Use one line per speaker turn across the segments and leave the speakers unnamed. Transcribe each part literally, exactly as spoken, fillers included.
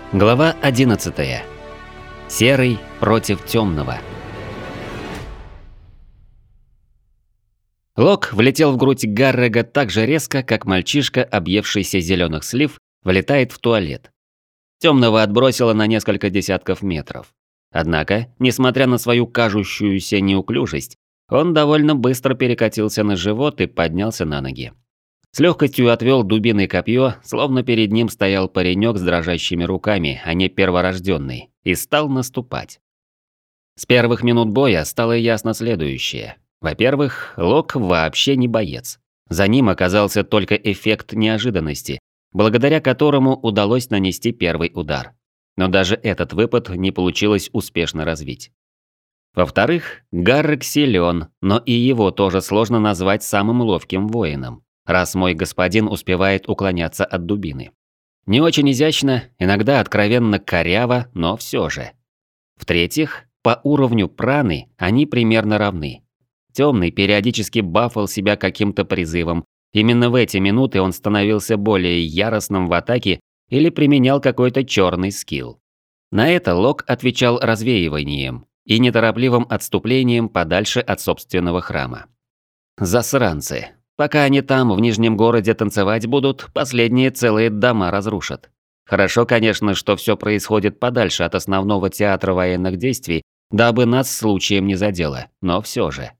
Глава одиннадцатая. Серый против темного. Лок влетел в грудь Гаррега так же резко, как мальчишка, объевшийся зеленых слив, влетает в туалет. Темного отбросило на несколько десятков метров. Однако, несмотря на свою кажущуюся неуклюжесть, он довольно быстро перекатился на живот и поднялся на ноги. С легкостью отвел дубиной копье, словно перед ним стоял паренек с дрожащими руками, а не перворожденный, и стал наступать. С первых минут боя стало ясно следующее. Во-первых, Лок вообще не боец. За ним оказался только эффект неожиданности, благодаря которому удалось нанести первый удар. Но даже этот выпад не получилось успешно развить. Во-вторых, Гаррек силен, но и его тоже сложно назвать самым ловким воином, раз мой господин успевает уклоняться от дубины. Не очень изящно, иногда откровенно коряво, но все же. В-третьих, по уровню праны они примерно равны. Темный периодически бафал себя каким-то призывом. Именно в эти минуты он становился более яростным в атаке или применял какой-то черный скилл. На это Лок отвечал развеиванием и неторопливым отступлением подальше от собственного храма. Засранцы. Пока они там, в Нижнем городе, танцевать будут, последние целые дома разрушат. Хорошо, конечно, что все происходит подальше от основного театра военных действий, дабы нас случаем не задело, но все же.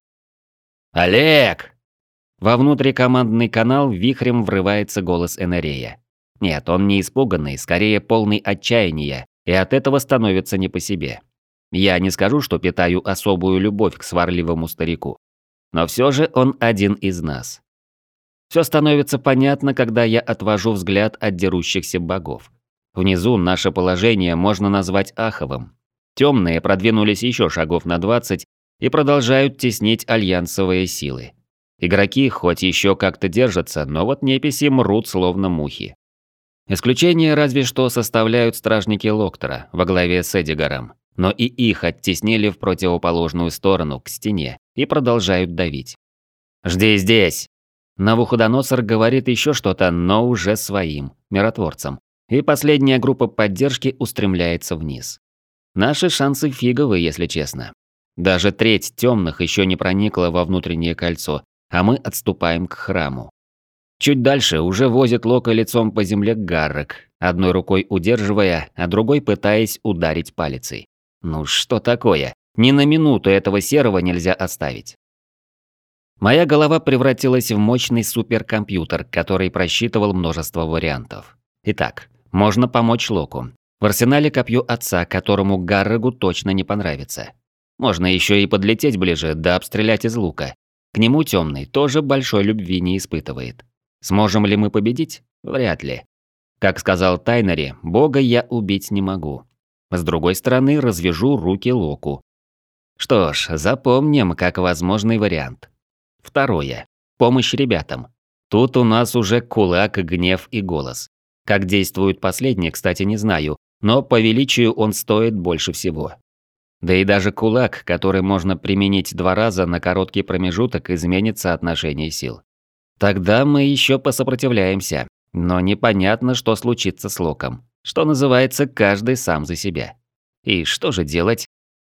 «Олег!» Во внутрикомандный канал вихрем врывается голос Энерея. Нет, он не испуганный, скорее полный отчаяния, и от этого становится не по себе. Я не скажу, что питаю особую любовь к сварливому старику. Но все же он один из нас. Все становится понятно, когда я отвожу взгляд от дерущихся богов. Внизу наше положение можно назвать аховым. Темные продвинулись еще шагов на двадцать и продолжают теснить альянсовые силы. Игроки хоть еще как-то держатся, но вот неписи мрут словно мухи. Исключение разве что составляют стражники Локтора во главе с Эдигаром, но и их оттеснили в противоположную сторону, к стене, и продолжают давить. «Жди здесь!» Навуходоносор говорит еще что-то, но уже своим, миротворцам, и последняя группа поддержки устремляется вниз. Наши шансы фиговые, если честно. Даже треть темных еще не проникла во внутреннее кольцо, а мы отступаем к храму. Чуть дальше уже возит Лока лицом по земле Гаррек, одной рукой удерживая, а другой пытаясь ударить палицей. Ну что такое? Ни на минуту этого серого нельзя оставить. Моя голова превратилась в мощный суперкомпьютер, который просчитывал множество вариантов. Итак, можно помочь Локу. В арсенале копье отца, которому Гаррегу точно не понравится. Можно еще и подлететь ближе, да обстрелять из лука. К нему темный тоже большой любви не испытывает. Сможем ли мы победить? Вряд ли. Как сказал Тайнери, бога я убить не могу. С другой стороны, развяжу руки Локу. Что ж, запомним как возможный вариант. Второе. Помощь ребятам. Тут у нас уже кулак, гнев и голос. Как действует последний, кстати, не знаю, но по величию он стоит больше всего. Да и даже кулак, который можно применить два раза на короткий промежуток, изменит соотношение сил. Тогда мы еще посопротивляемся, но непонятно, что случится с Локом. Что называется, каждый сам за себя. И что же делать?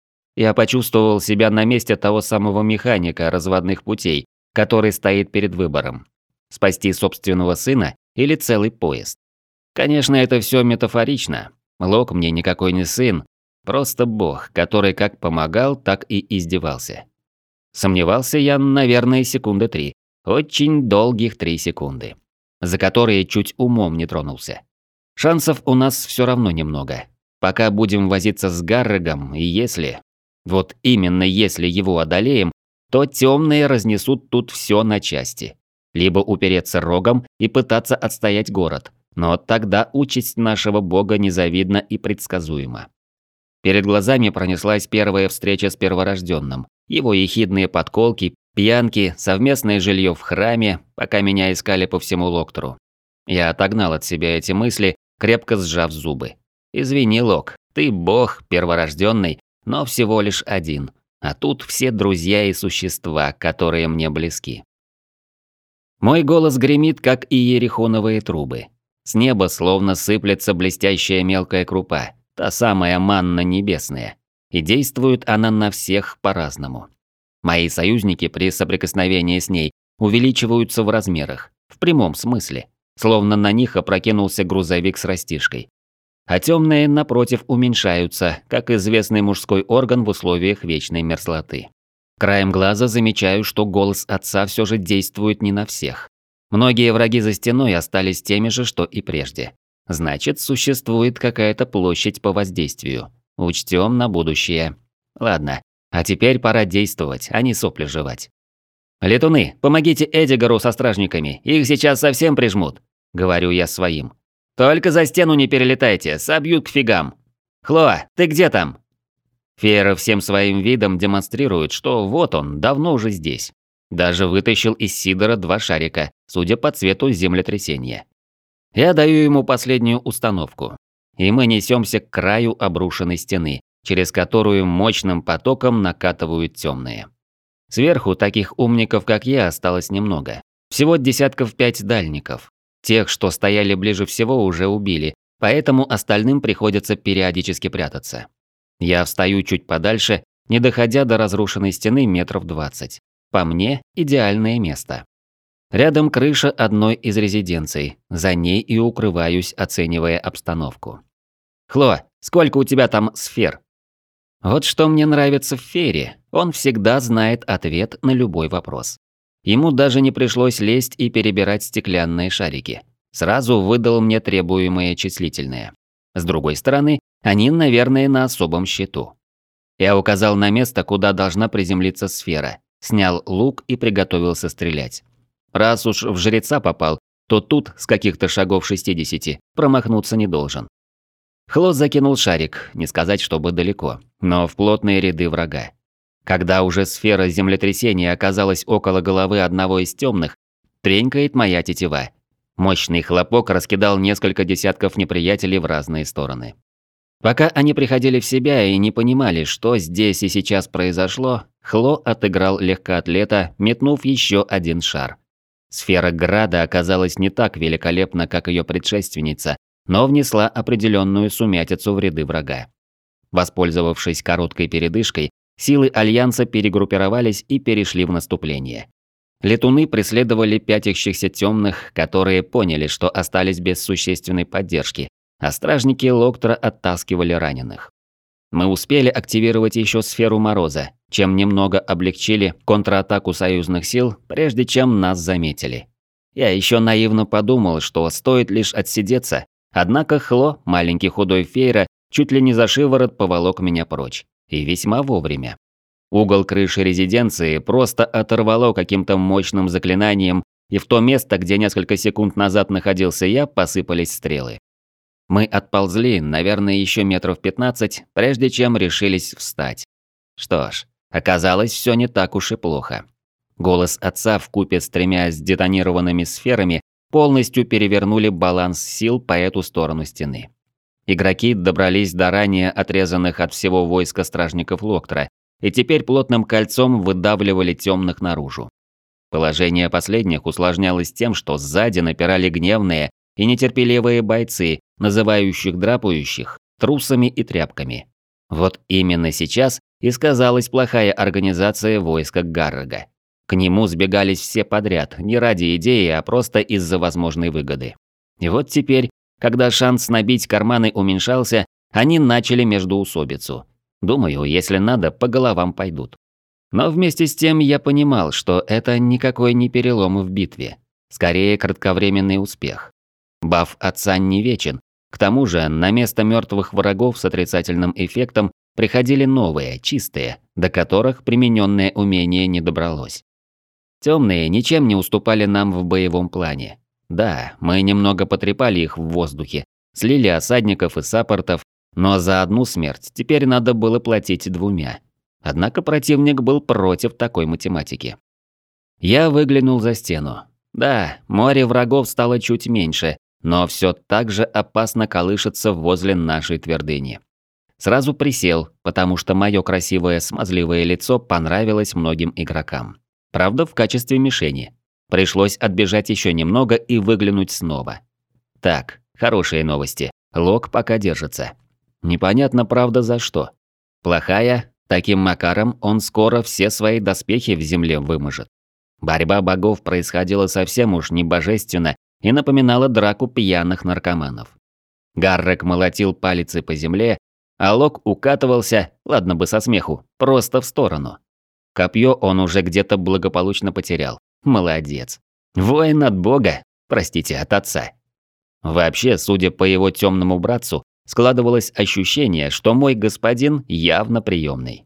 Я почувствовал себя на месте того самого механика разводных путей, который стоит перед выбором. Спасти собственного сына или целый поезд. Конечно, это все метафорично. Лок мне никакой не сын, просто бог, который как помогал, так и издевался. Сомневался я, наверное, секунды три. Очень долгих три секунды. За которые чуть умом не тронулся. Шансов у нас все равно немного. Пока будем возиться с Гаррегом, и если... Вот именно если его одолеем, то темные разнесут тут все на части. Либо упереться рогом и пытаться отстоять город. Но тогда участь нашего бога незавидна и предсказуема. Перед глазами пронеслась первая встреча с перворожденным. Его ехидные подколки, пьянки, совместное жилье в храме, пока меня искали по всему Локтору. Я отогнал от себя эти мысли, крепко сжав зубы. Извини, Лок, ты бог, перворожденный, но всего лишь один. А тут все друзья и существа, которые мне близки. Мой голос гремит, как и иерихоновые трубы. С неба словно сыплется блестящая мелкая крупа, та самая манна небесная. И действует она на всех по-разному. Мои союзники при соприкосновении с ней увеличиваются в размерах, в прямом смысле, словно на них опрокинулся грузовик с растишкой. А темные, напротив, уменьшаются, как известный мужской орган в условиях вечной мерзлоты. Краем глаза замечаю, что голос отца все же действует не на всех. Многие враги за стеной остались теми же, что и прежде. Значит, существует какая-то площадь по воздействию. Учтем на будущее. Ладно, а теперь пора действовать, а не сопли жевать. «Летуны, помогите Эдигару со стражниками, их сейчас совсем прижмут», — говорю я своим. «Только за стену не перелетайте, собьют к фигам. Хлоа, ты где там?» Феера всем своим видом демонстрирует, что вот он, давно уже здесь. Даже вытащил из Сидора два шарика, судя по цвету землетрясения. Я даю ему последнюю установку. И мы несемся к краю обрушенной стены, через которую мощным потоком накатывают темные. Сверху таких умников, как я, осталось немного. Всего десятков пять дальников. Тех, что стояли ближе всего, уже убили, поэтому остальным приходится периодически прятаться. Я встаю чуть подальше, не доходя до разрушенной стены метров двадцать. По мне, идеальное место. Рядом крыша одной из резиденций, за ней и укрываюсь, оценивая обстановку. «Хло, сколько у тебя там сфер?» Вот что мне нравится в Фере, он всегда знает ответ на любой вопрос. Ему даже не пришлось лезть и перебирать стеклянные шарики. Сразу выдал мне требуемое числительное. С другой стороны, они, наверное, на особом счету. Я указал на место, куда должна приземлиться сфера, снял лук и приготовился стрелять. Раз уж в жреца попал, то тут, с каких-то шагов шестидесяти, промахнуться не должен. Хлост закинул шарик, не сказать, чтобы далеко, но в плотные ряды врага. Когда уже сфера землетрясения оказалась около головы одного из темных, тренькает моя тетива. Мощный хлопок раскидал несколько десятков неприятелей в разные стороны. Пока они приходили в себя и не понимали, что здесь и сейчас произошло, Хло отыграл легкоатлета, метнув еще один шар. Сфера града оказалась не так великолепна, как ее предшественница, но внесла определенную сумятицу в ряды врага. Воспользовавшись короткой передышкой, силы Альянса перегруппировались и перешли в наступление. Летуны преследовали пятящихся темных, которые поняли, что остались без существенной поддержки, а стражники Локтора оттаскивали раненых. Мы успели активировать еще сферу Мороза, чем немного облегчили контратаку союзных сил, прежде чем нас заметили. Я еще наивно подумал, что стоит лишь отсидеться, однако Хло, маленький худой Фейра, чуть ли не за шиворот поволок меня прочь. И весьма вовремя. Угол крыши резиденции просто оторвало каким-то мощным заклинанием, и в то место, где несколько секунд назад находился я, посыпались стрелы. Мы отползли, наверное, еще метров пятнадцать, прежде чем решились встать. Что ж, оказалось, все не так уж и плохо. Голос отца вкупе с тремя сдетонированными сферами полностью перевернули баланс сил по эту сторону стены. Игроки добрались до ранее отрезанных от всего войска стражников Локтора, и теперь плотным кольцом выдавливали темных наружу. Положение последних усложнялось тем, что сзади напирали гневные и нетерпеливые бойцы, называющих драпающих трусами и тряпками. Вот именно сейчас и сказалась плохая организация войска Гаррога. К нему сбегались все подряд, не ради идеи, а просто из-за возможной выгоды. И вот теперь, когда шанс набить карманы уменьшался, они начали междоусобицу. Думаю, если надо, по головам пойдут. Но вместе с тем я понимал, что это никакой не перелом в битве. Скорее, кратковременный успех. Баф отца не вечен. К тому же, на место мертвых врагов с отрицательным эффектом приходили новые, чистые, до которых примененное умение не добралось. Темные ничем не уступали нам в боевом плане. Да, мы немного потрепали их в воздухе, слили осадников и саппортов, но за одну смерть теперь надо было платить двумя. Однако противник был против такой математики. Я выглянул за стену. Да, море врагов стало чуть меньше, но все так же опасно колышется возле нашей твердыни. Сразу присел, потому что мое красивое смазливое лицо понравилось многим игрокам. Правда, в качестве мишени. Пришлось отбежать еще немного и выглянуть снова. Так, хорошие новости. Лок пока держится. Непонятно, правда, за что. Плохая, таким макаром он скоро все свои доспехи в земле выможет. Борьба богов происходила совсем уж не божественно и напоминала драку пьяных наркоманов. Гаррек молотил палицей по земле, а Лок укатывался, ладно бы со смеху, просто в сторону. Копье он уже где-то благополучно потерял. Молодец. Воин от бога, простите, от отца. Вообще, судя по его темному братцу, складывалось ощущение, что мой господин явно приемный.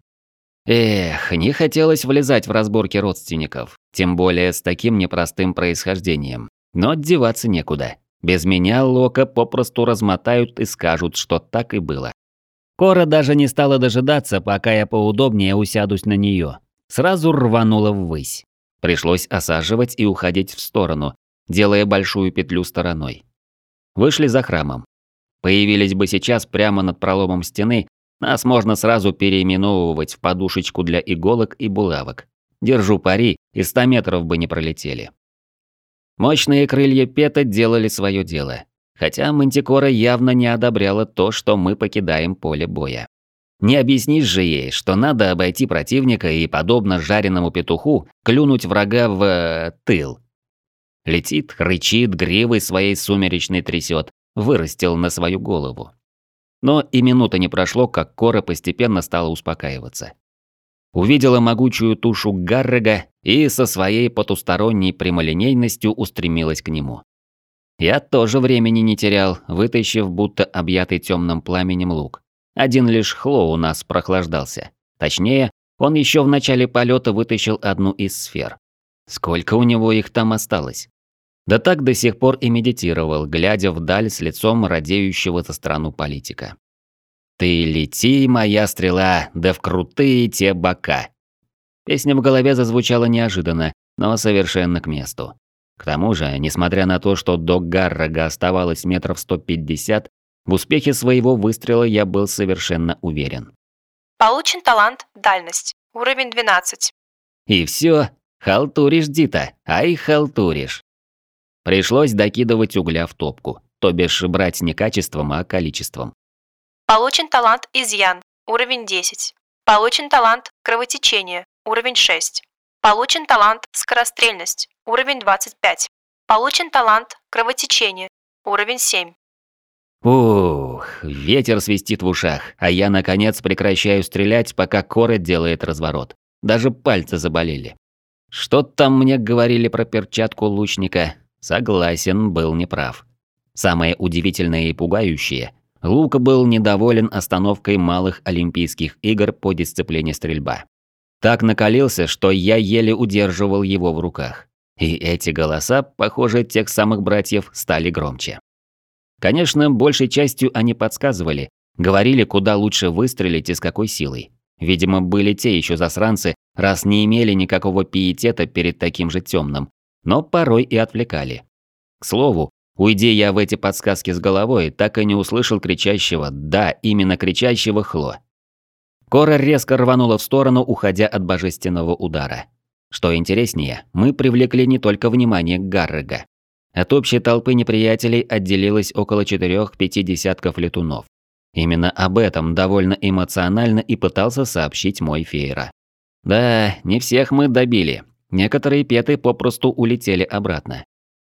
Эх, не хотелось влезать в разборки родственников, тем более с таким непростым происхождением. Но деваться некуда. Без меня Лока попросту размотают и скажут, что так и было. Кора даже не стала дожидаться, пока я поудобнее усядусь на нее. Сразу рванула ввысь. Пришлось осаживать и уходить в сторону, делая большую петлю стороной. Вышли за храмом. Появились бы сейчас прямо над проломом стены, нас можно сразу переименовывать в подушечку для иголок и булавок. Держу пари, и ста метров бы не пролетели. Мощные крылья Пета делали свое дело. Хотя Мантикора явно не одобряла то, что мы покидаем поле боя. Не объяснишь же ей, что надо обойти противника и, подобно жареному петуху, клюнуть врага в... Э, тыл. Летит, рычит, гривой своей сумеречной трясет, вырастил на свою голову. Но и минуты не прошло, как Кора постепенно стала успокаиваться. Увидела могучую тушу Гаррега и со своей потусторонней прямолинейностью устремилась к нему. Я тоже времени не терял, вытащив будто объятый темным пламенем лук. Один лишь Хло у нас прохлаждался. Точнее, он еще в начале полета вытащил одну из сфер. Сколько у него их там осталось? Да так до сих пор и медитировал, глядя вдаль с лицом радеющего за страну политика. «Ты лети, моя стрела, да в крутые те бока!» Песня в голове зазвучала неожиданно, но совершенно к месту. К тому же, несмотря на то, что до Гаррега оставалось метров сто пятьдесят, в успехе своего выстрела я был совершенно уверен.
Получен талант «Дальность». Уровень двенадцать.
И все, халтуришь, Дита, ай халтуришь. Пришлось докидывать угля в топку, то бишь брать не качеством, а количеством.
Получен талант «Изъян». Уровень десять. Получен талант «Кровотечение». Уровень шесть. Получен талант «Скорострельность». Уровень двадцать пять. Получен талант «Кровотечение». Уровень семь.
Ух, ветер свистит в ушах, а я наконец прекращаю стрелять, пока Кора делает разворот. Даже пальцы заболели. Что там мне говорили про перчатку лучника? Согласен, был неправ. Самое удивительное и пугающее, Лука был недоволен остановкой малых Олимпийских игр по дисциплине стрельба. Так накалился, что я еле удерживал его в руках. И эти голоса, похоже, тех самых братьев, стали громче. Конечно, большей частью они подсказывали, говорили, куда лучше выстрелить и с какой силой. Видимо, были те еще засранцы, раз не имели никакого пиетета перед таким же темным, но порой и отвлекали. К слову, уйди я в эти подсказки с головой, так и не услышал кричащего, да, именно кричащего Хло. Кора резко рванула в сторону, уходя от божественного удара. Что интереснее, мы привлекли не только внимание Гаррега. От общей толпы неприятелей отделилось около четырех-пяти десятков летунов. Именно об этом довольно эмоционально и пытался сообщить мой Фейра. Да, не всех мы добили. Некоторые петы попросту улетели обратно.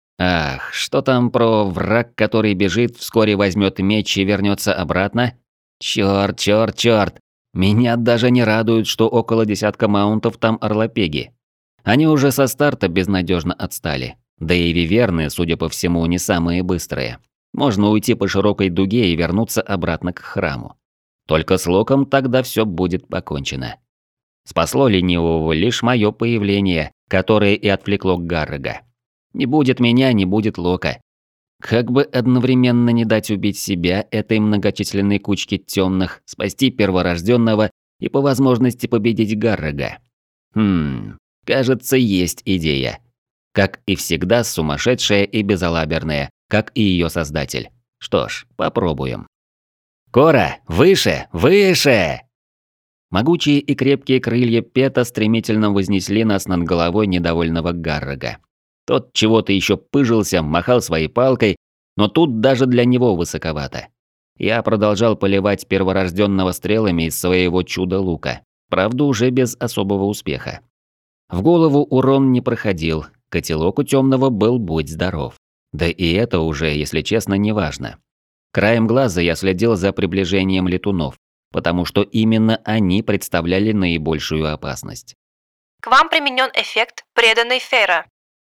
Ах, что там про враг, который бежит, вскоре возьмет меч и вернется обратно? Чёрт, чёрт, чёрт. Меня даже не радует, что около десятка маунтов там орлопеги. Они уже со старта безнадежно отстали. Да и виверны, судя по всему, не самые быстрые. Можно уйти по широкой дуге и вернуться обратно к храму. Только с Локом тогда все будет покончено. Спасло ленивого лишь мое появление, которое и отвлекло Гаррега. Не будет меня, не будет Лока. Как бы одновременно не дать убить себя этой многочисленной кучке темных, спасти перворожденного и по возможности победить Гаррега. Хм, кажется, есть идея. Как и всегда, сумасшедшая и безалаберная, как и ее создатель. Что ж, попробуем. «Кора, выше, выше!» Могучие и крепкие крылья Пета стремительно вознесли нас над головой недовольного Гаррега. Тот чего-то еще пыжился, махал своей палкой, Но тут даже для него высоковато. Я продолжал поливать перворожденного стрелами из своего чудо-лука, правда уже без особого успеха. В голову урон не проходил, котелок у темного был будь здоров. Да и это уже, если честно, не важно. Краем глаза я следил за приближением летунов, потому что именно они представляли наибольшую опасность.
К вам применен эффект преданный Фейра.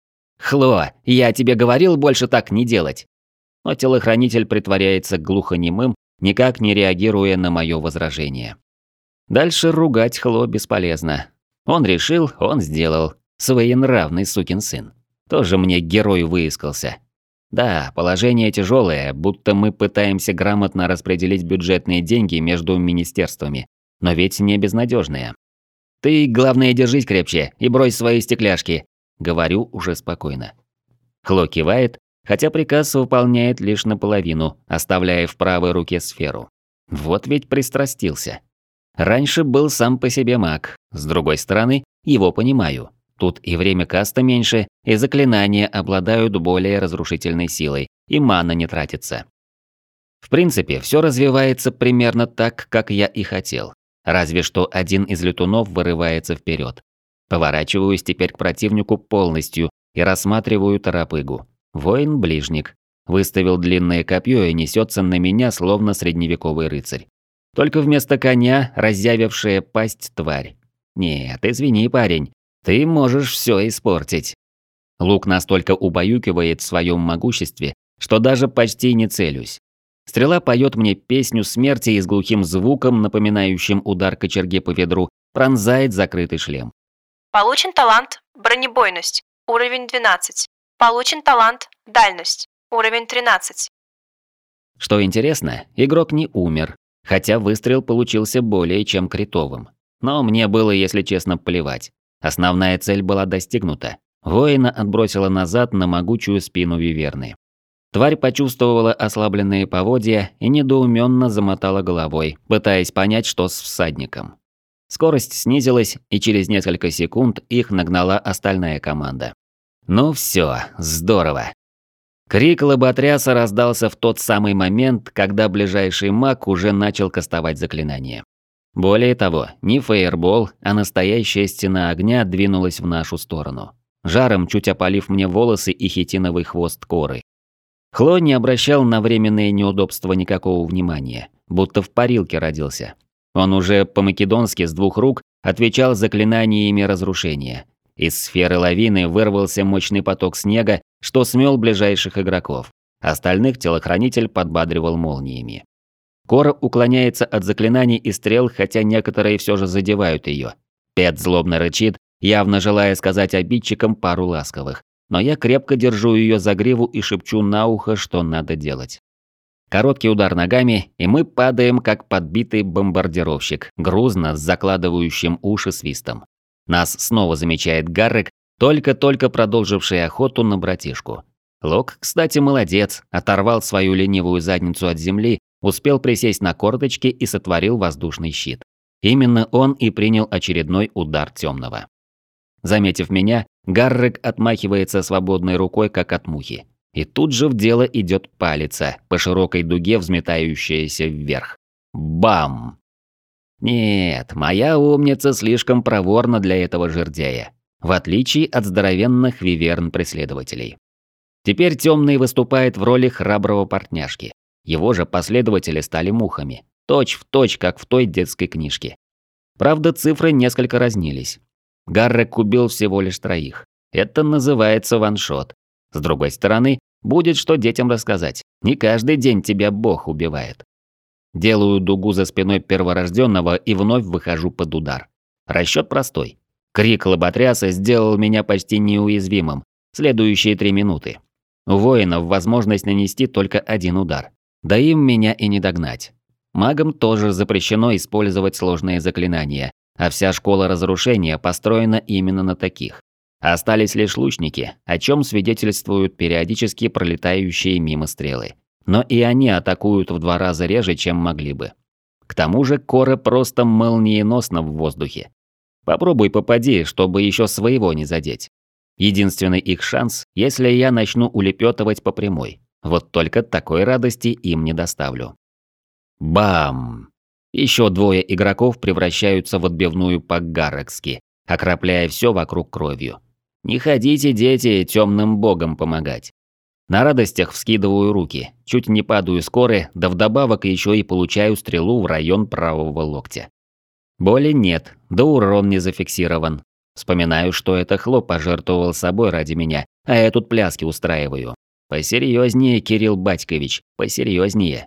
«Хло, я тебе говорил больше так не делать!» Но телохранитель притворяется глухонемым, никак не реагируя на мое возражение. Дальше ругать Хло бесполезно. Он решил, он сделал. Своенравный сукин сын. Тоже мне герой выискался. Да, положение тяжелое, будто мы пытаемся грамотно распределить бюджетные деньги между министерствами, но ведь не безнадежное. «Ты, главное, держись крепче и брось свои стекляшки», — говорю уже спокойно. Хло кивает, хотя приказ выполняет лишь наполовину, оставляя в правой руке сферу. Вот ведь пристрастился. Раньше был сам по себе маг, с другой стороны, его понимаю. Тут и время каста меньше, и заклинания обладают более разрушительной силой, и мана не тратится. В принципе, все развивается примерно так, как я и хотел. Разве что один из летунов вырывается вперед. Поворачиваюсь теперь к противнику полностью и рассматриваю торопыгу. Воин-ближник. Выставил длинное копье и несется на меня, словно средневековый рыцарь. Только вместо коня разъявившая пасть тварь. Нет, извини, парень, ты можешь все испортить. Лук настолько убаюкивает в своем могуществе, что даже почти не целюсь. Стрела поет мне песню смерти и с глухим звуком, напоминающим удар кочерги по ведру, пронзает закрытый шлем.
Получен талант бронебойность. Уровень двенадцать. Получен талант дальность. Уровень тринадцать.
Что интересно, игрок не умер, хотя выстрел получился более чем критовым. Но мне было, если честно, плевать. Основная цель была достигнута. Воина отбросила назад на могучую спину виверны. Тварь почувствовала ослабленные поводья и недоуменно замотала головой, пытаясь понять, что с всадником. Скорость снизилась, и через несколько секунд их нагнала остальная команда. Ну все, здорово. Крик лоботряса раздался в тот самый момент, когда ближайший маг уже начал кастовать заклинание. Более того, не фаербол, а настоящая стена огня двинулась в нашу сторону, жаром чуть опалив мне волосы и хитиновый хвост коры. Хло не обращал на временные неудобства никакого внимания, будто в парилке родился. Он уже по-македонски с двух рук отвечал заклинаниями разрушения. Из сферы лавины вырвался мощный поток снега, что смел ближайших игроков. Остальных телохранитель подбадривал молниями. Кора уклоняется от заклинаний и стрел, хотя некоторые все же задевают ее. Пэт злобно рычит, явно желая сказать обидчикам пару ласковых. Но я крепко держу ее за гриву и шепчу на ухо, что надо делать. Короткий удар ногами, и мы падаем, как подбитый бомбардировщик, грузно с закладывающим уши свистом. Нас снова замечает Гаррек, только-только продолживший охоту на братишку. Лок, кстати, молодец, оторвал свою ленивую задницу от земли, успел присесть на корточки и сотворил воздушный щит. Именно он и принял очередной удар темного. Заметив меня, Гаррек отмахивается свободной рукой, как от мухи. И тут же в дело идет палица, по широкой дуге взметающаяся вверх. Бам! Нет, моя умница слишком проворна для этого жердяя, в отличие от здоровенных виверн-преследователей. Теперь темный выступает в роли храброго партняшки. Его же последователи стали мухами, точь в точь, как в той детской книжке. Правда, цифры несколько разнились. Гаррек убил всего лишь троих. Это называется ваншот. С другой стороны, будет что детям рассказать. Не каждый день тебя Бог убивает. Делаю дугу за спиной перворожденного и вновь выхожу под удар. Расчет простой. Крик лоботряса сделал меня почти неуязвимым. Следующие три минуты. У воинов возможность нанести только один удар. Да им меня и не догнать. Магам тоже запрещено использовать сложные заклинания, а вся школа разрушения построена именно на таких. Остались лишь лучники, о чем свидетельствуют периодически пролетающие мимо стрелы. Но и они атакуют в два раза реже, чем могли бы. К тому же Кора просто молниеносна в воздухе. Попробуй попади, чтобы еще своего не задеть. Единственный их шанс, если я начну улепетывать по прямой. Вот только такой радости им не доставлю. Бам! Еще двое игроков превращаются в отбивную по-гаррекски, окропляя все вокруг кровью. Не ходите, дети, темным богам помогать. На радостях вскидываю руки, чуть не падаю с коры, да вдобавок еще и получаю стрелу в район правого локтя. Боли нет, да урон не зафиксирован. Вспоминаю, что это Хлоп пожертвовал собой ради меня, а я тут пляски устраиваю. Посерьезнее, Кирилл Батькович, посерьезнее.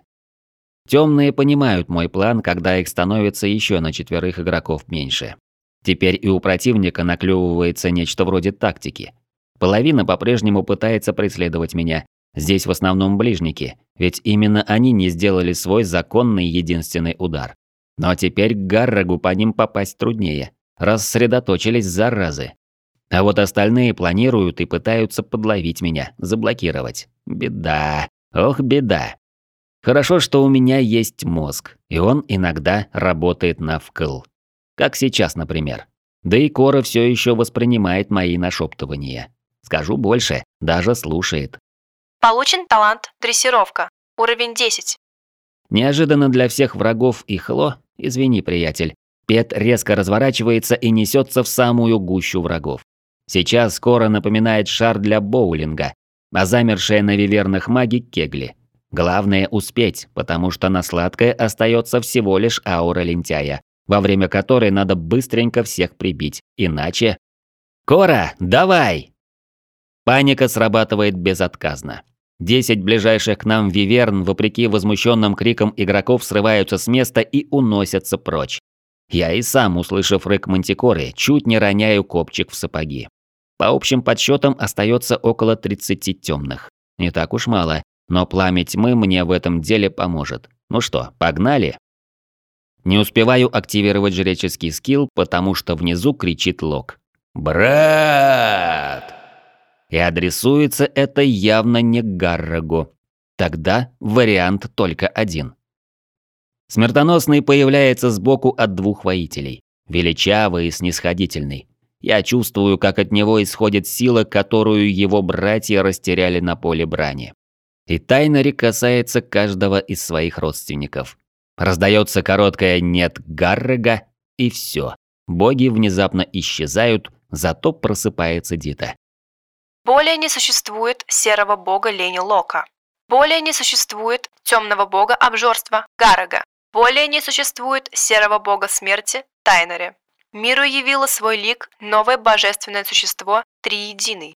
Темные понимают мой план, когда их становится еще на четверых игроков меньше. Теперь и у противника наклевывается нечто вроде тактики. Половина по-прежнему пытается преследовать меня. Здесь в основном ближники, ведь именно они не сделали свой законный единственный удар. Но теперь к Гаррегу по ним попасть труднее. Рассредоточились заразы. А вот остальные планируют и пытаются подловить меня, заблокировать. Беда. Ох, беда. Хорошо, что у меня есть мозг, и он иногда работает навкл. Как сейчас, например. Да и Кора все еще воспринимает мои нашептывания. Скажу больше, даже слушает.
Получен талант «Дрессировка». Уровень десять.
Неожиданно для всех врагов и Хло, извини, приятель, Пет резко разворачивается и несется в самую гущу врагов. Сейчас Кора напоминает шар для боулинга, а замершая на вивернах маги кегли. Главное успеть, потому что на сладкое остается всего лишь аура лентяя, во время которой надо быстренько всех прибить, иначе... «Кора, давай!» Паника срабатывает безотказно. Десять ближайших к нам виверн, вопреки возмущенным крикам игроков, срываются с места и уносятся прочь. Я и сам, услышав рык мантикоры, чуть не роняю копчик в сапоги. По общим подсчетам остается около тридцати темных. Не так уж мало, но пламя тьмы мне в этом деле поможет. Ну что, погнали? Не успеваю активировать жреческий скилл, потому что внизу кричит Лок. «Брат!» И адресуется это явно не Гаррегу. Тогда вариант только один. Смертоносный появляется сбоку от двух воителей. Величавый и снисходительный. Я чувствую, как от него исходит сила, которую его братья растеряли на поле брани. И Тайнери касается каждого из своих родственников. Раздается короткое «нет» Гаррега, и все. Боги внезапно исчезают, зато просыпается Дита.
Более не существует серого бога лени Лока. Более не существует темного бога обжорства Гаррега. Более не существует серого бога смерти Тайнери. Миру явило свой лик новое божественное существо Триединый.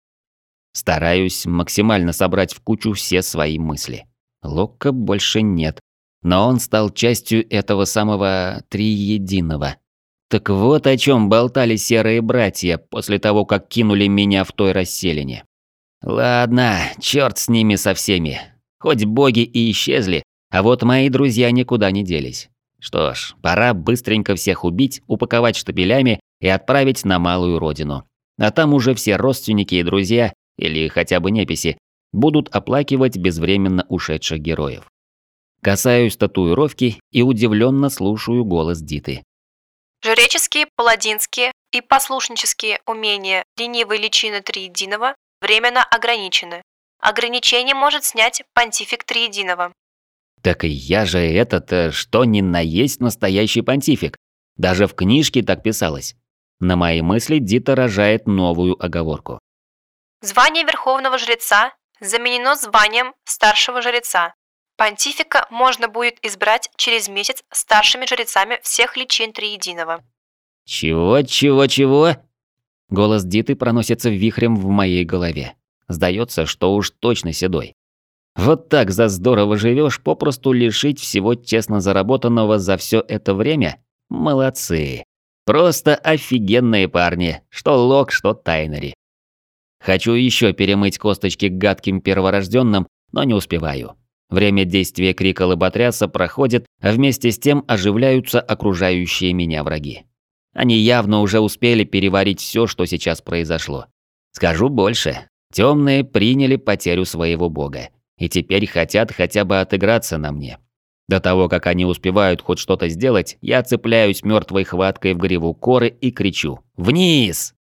Стараюсь максимально собрать в кучу все свои мысли. Лока больше нет, но он стал частью этого самого Триединого. Так вот о чем болтали серые братья после того, как кинули меня в той расселине. Ладно, черт с ними со всеми. Хоть боги и исчезли, а вот мои друзья никуда не делись. Что ж, пора быстренько всех убить, упаковать штабелями и отправить на малую родину. А там уже все родственники и друзья, или хотя бы неписи, будут оплакивать безвременно ушедших героев. Касаюсь татуировки и удивленно слушаю голос Диты.
Жреческие, паладинские и послушнические умения ленивой личины Триединого временно ограничены. Ограничение может снять понтифик Триединого.
Так и я же этот, что ни на есть настоящий понтифик. Даже в книжке так писалось. На мои мысли Дита рожает новую оговорку.
Звание верховного жреца заменено званием старшего жреца. Понтифика можно будет избрать через месяц старшими жрецами всех личин Триединого.
Чего, чего, чего? Голос Диты проносится вихрем в моей голове. Сдается, что уж точно седой. Вот так за здорово живешь, попросту лишить всего честно заработанного за все это время? Молодцы. Просто офигенные парни, что Лок, что Тайнери. Хочу еще перемыть косточки гадким перворожденным, но не успеваю. Время действия крика лоботряса проходит, а вместе с тем оживляются окружающие меня враги. Они явно уже успели переварить все, что сейчас произошло. Скажу больше. Темные приняли потерю своего бога. И теперь хотят хотя бы отыграться на мне. До того, как они успевают хоть что-то сделать, я цепляюсь мертвой хваткой в гриву Коры и кричу «Вниз!».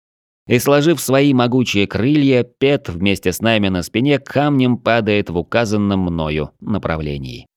И сложив свои могучие крылья, Пет вместе с нами на спине камнем падает в указанном мною направлении.